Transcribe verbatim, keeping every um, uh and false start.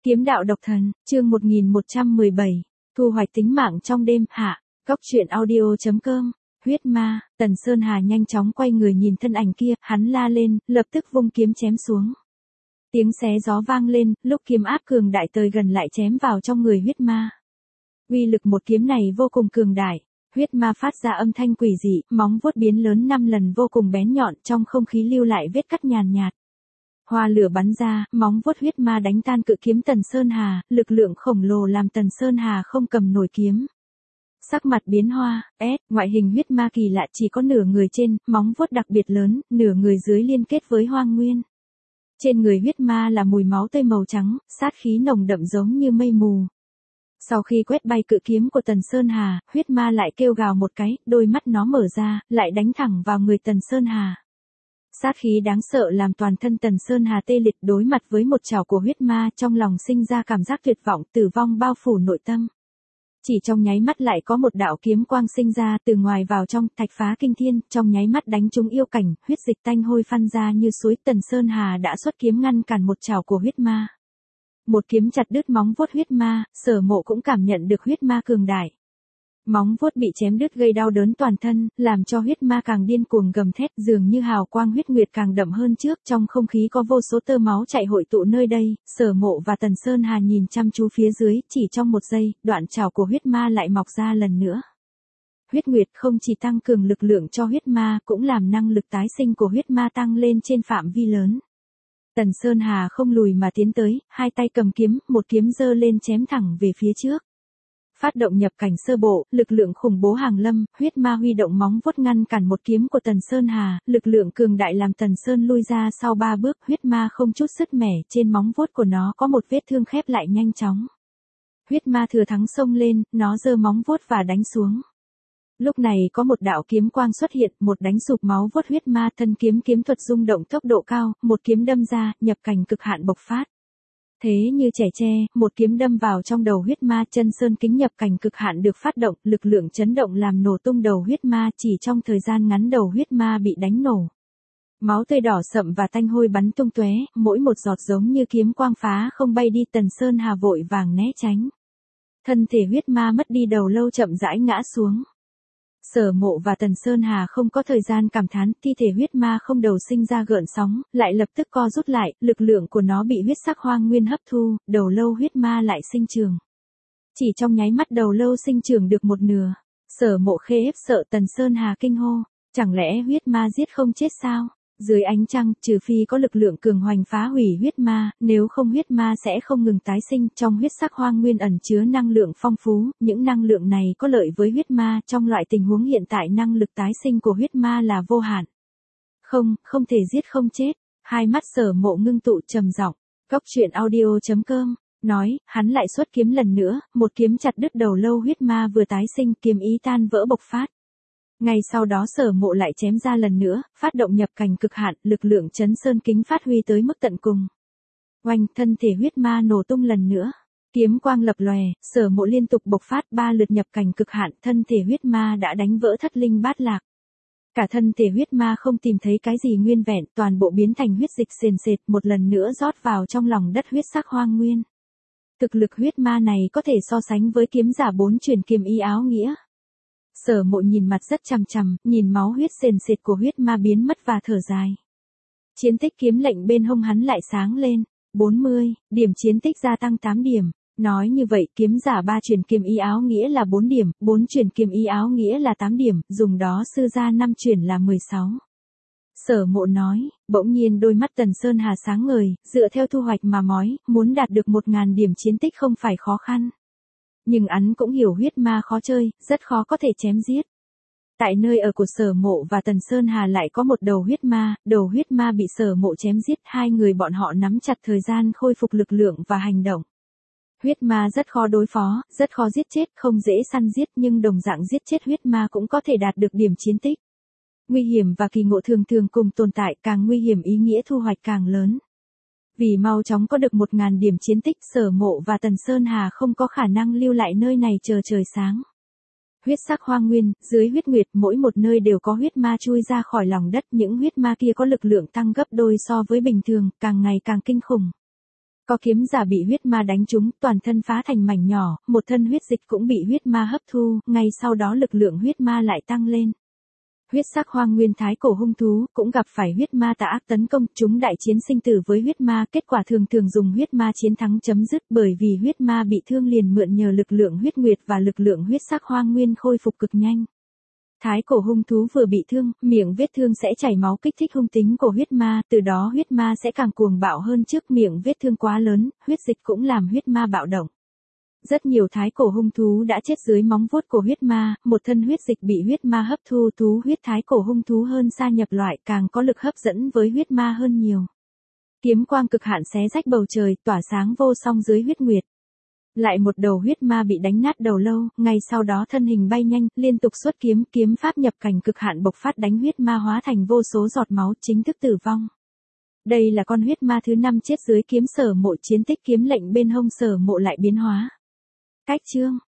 Kiếm đạo độc thần, chương một nghìn một trăm mười bảy, thu hoạch tính mạng trong đêm, hạ, góc truyện audio.com, huyết ma, Tần Sơn Hà nhanh chóng quay người nhìn thân ảnh kia, hắn la lên, lập tức vung kiếm chém xuống. Tiếng xé gió vang lên, lúc kiếm áp cường đại tới gần lại chém vào trong người huyết ma. Uy lực một kiếm này vô cùng cường đại, huyết ma phát ra âm thanh quỷ dị, móng vuốt biến lớn năm lần vô cùng bén nhọn, trong không khí lưu lại vết cắt nhàn nhạt. Hoa lửa bắn ra, móng vuốt huyết ma đánh tan cự kiếm Tần Sơn Hà, lực lượng khổng lồ làm Tần Sơn Hà không cầm nổi kiếm. Sắc mặt biến hoa, S, ngoại hình huyết ma kỳ lạ chỉ có nửa người trên, móng vuốt đặc biệt lớn, nửa người dưới liên kết với hoang nguyên. Trên người huyết ma là mùi máu tươi màu trắng, sát khí nồng đậm giống như mây mù. Sau khi quét bay cự kiếm của Tần Sơn Hà, huyết ma lại kêu gào một cái, đôi mắt nó mở ra, lại đánh thẳng vào người Tần Sơn Hà. Sát khí đáng sợ làm toàn thân Tần Sơn Hà tê liệt, đối mặt với một chảo của huyết ma, trong lòng sinh ra cảm giác tuyệt vọng, tử vong bao phủ nội tâm. Chỉ trong nháy mắt lại có một đạo kiếm quang sinh ra, từ ngoài vào trong, thạch phá kinh thiên, trong nháy mắt đánh trúng yêu cảnh, huyết dịch tanh hôi phăn ra như suối. Tần Sơn Hà đã xuất kiếm ngăn cản một chảo của huyết ma. Một kiếm chặt đứt móng vuốt huyết ma, Sở Mộ cũng cảm nhận được huyết ma cường đại. Móng vuốt bị chém đứt gây đau đớn toàn thân, làm cho huyết ma càng điên cuồng gầm thét, dường như hào quang huyết nguyệt càng đậm hơn trước, trong không khí có vô số tơ máu chạy hội tụ nơi đây. Sở Mộ và Tần Sơn Hà nhìn chăm chú phía dưới, chỉ trong một giây, đoạn chảo của huyết ma lại mọc ra lần nữa. Huyết nguyệt không chỉ tăng cường lực lượng cho huyết ma, cũng làm năng lực tái sinh của huyết ma tăng lên trên phạm vi lớn. Tần Sơn Hà không lùi mà tiến tới, hai tay cầm kiếm, một kiếm giơ lên chém thẳng về phía trước. Phát động nhập cảnh sơ bộ, lực lượng khủng bố hàng lâm, huyết ma huy động móng vuốt ngăn cản một kiếm của Tần Sơn Hà, lực lượng cường đại làm Tần Sơn lui ra sau ba bước, huyết ma không chút sứt mẻ, trên móng vuốt của nó có một vết thương khép lại nhanh chóng. Huyết ma thừa thắng xông lên, nó giơ móng vuốt và đánh xuống. Lúc này có một đạo kiếm quang xuất hiện, một đánh sụp máu vuốt huyết ma, thân kiếm kiếm thuật rung động tốc độ cao, một kiếm đâm ra, nhập cảnh cực hạn bộc phát. Thế như trẻ tre, một kiếm đâm vào trong đầu huyết ma, chân sơn kính nhập cảnh cực hạn được phát động, lực lượng chấn động làm nổ tung đầu huyết ma, chỉ trong thời gian ngắn đầu huyết ma bị đánh nổ. Máu tươi đỏ sậm và tanh hôi bắn tung tóe, mỗi một giọt giống như kiếm quang phá không bay đi. Tần Sơn Hà vội vàng né tránh. Thân thể huyết ma mất đi đầu lâu chậm rãi ngã xuống. Sở Mộ và Tần Sơn Hà không có thời gian cảm thán, thi thể huyết ma không đầu sinh ra gợn sóng, lại lập tức co rút lại, lực lượng của nó bị huyết sắc hoang nguyên hấp thu, đầu lâu huyết ma lại sinh trường. Chỉ trong nháy mắt đầu lâu sinh trường được một nửa. Sở Mộ khê ép sợ, Tần Sơn Hà kinh hô, chẳng lẽ huyết ma giết không chết sao? Dưới ánh trăng, trừ phi có lực lượng cường hoành phá hủy huyết ma, nếu không huyết ma sẽ không ngừng tái sinh. Trong huyết sắc hoang nguyên ẩn chứa năng lượng phong phú, những năng lượng này có lợi với huyết ma, trong loại tình huống hiện tại năng lực tái sinh của huyết ma là vô hạn. Không, không thể giết không chết. Hai mắt Sở Mộ ngưng tụ trầm giọng, góc truyện audio.com, nói, hắn lại xuất kiếm lần nữa, một kiếm chặt đứt đầu lâu huyết ma vừa tái sinh, kiếm ý tan vỡ bộc phát. Ngay sau đó Sở Mộ lại chém ra lần nữa, phát động nhập cảnh cực hạn, lực lượng chấn sơn kính phát huy tới mức tận cùng. Oanh, thân thể huyết ma nổ tung lần nữa. Kiếm quang lập lòe, Sở Mộ liên tục bộc phát ba lượt nhập cảnh cực hạn, thân thể huyết ma đã đánh vỡ thất linh bát lạc. Cả thân thể huyết ma không tìm thấy cái gì nguyên vẹn, toàn bộ biến thành huyết dịch sền sệt, một lần nữa rót vào trong lòng đất huyết sắc hoang nguyên. Thực lực huyết ma này có thể so sánh với kiếm giả bốn truyền kiếm ý áo nghĩa. Sở Mộ nhìn mặt rất chằm chằm, nhìn máu huyết sền sệt của huyết ma biến mất và thở dài. Chiến tích kiếm lệnh bên hông hắn lại sáng lên, bốn mươi, điểm chiến tích gia tăng tám điểm. Nói như vậy, kiếm giả ba truyền kiếm ý áo nghĩa là bốn điểm, bốn truyền kiếm ý áo nghĩa là tám điểm, dùng đó sư gia năm truyền là mười sáu. Sở Mộ nói, bỗng nhiên đôi mắt Tần Sơn Hà sáng ngời, dựa theo thu hoạch mà nói, muốn đạt được một nghìn điểm chiến tích không phải khó khăn. Nhưng hắn cũng hiểu huyết ma khó chơi, rất khó có thể chém giết. Tại nơi ở của Sở Mộ và Tần Sơn Hà lại có một đầu huyết ma, đầu huyết ma bị Sở Mộ chém giết, hai người bọn họ nắm chặt thời gian khôi phục lực lượng và hành động. Huyết ma rất khó đối phó, rất khó giết chết, không dễ săn giết, nhưng đồng dạng giết chết huyết ma cũng có thể đạt được điểm chiến tích. Nguy hiểm và kỳ ngộ thường thường cùng tồn tại, càng nguy hiểm ý nghĩa thu hoạch càng lớn. Vì mau chóng có được một nghìn điểm chiến tích, Sở Mộ và Tần Sơn Hà không có khả năng lưu lại nơi này chờ trời sáng. Huyết sắc hoang nguyên, dưới huyết nguyệt, mỗi một nơi đều có huyết ma chui ra khỏi lòng đất, những huyết ma kia có lực lượng tăng gấp đôi so với bình thường, càng ngày càng kinh khủng. Có kiếm giả bị huyết ma đánh trúng, toàn thân phá thành mảnh nhỏ, một thân huyết dịch cũng bị huyết ma hấp thu, ngay sau đó lực lượng huyết ma lại tăng lên. Huyết sắc hoang nguyên thái cổ hung thú, cũng gặp phải huyết ma tà ác tấn công, chúng đại chiến sinh tử với huyết ma, kết quả thường thường dùng huyết ma chiến thắng chấm dứt, bởi vì huyết ma bị thương liền mượn nhờ lực lượng huyết nguyệt và lực lượng huyết sắc hoang nguyên khôi phục cực nhanh. Thái cổ hung thú vừa bị thương, miệng vết thương sẽ chảy máu kích thích hung tính của huyết ma, từ đó huyết ma sẽ càng cuồng bạo hơn trước, miệng vết thương quá lớn, huyết dịch cũng làm huyết ma bạo động. Rất nhiều thái cổ hung thú đã chết dưới móng vuốt của huyết ma, một thân huyết dịch bị huyết ma hấp thu, thú huyết thái cổ hung thú hơn xa nhập loại, càng có lực hấp dẫn với huyết ma hơn nhiều. Kiếm quang cực hạn xé rách bầu trời, tỏa sáng vô song dưới huyết nguyệt. Lại một đầu huyết ma bị đánh nát đầu lâu, ngay sau đó thân hình bay nhanh, liên tục xuất kiếm, kiếm pháp nhập cảnh cực hạn bộc phát đánh huyết ma hóa thành vô số giọt máu, chính thức tử vong. Đây là con huyết ma thứ năm chết dưới kiếm Sở Mộ, chiến tích kiếm lệnh bên hông Sở Mộ lại biến hóa. Cách chương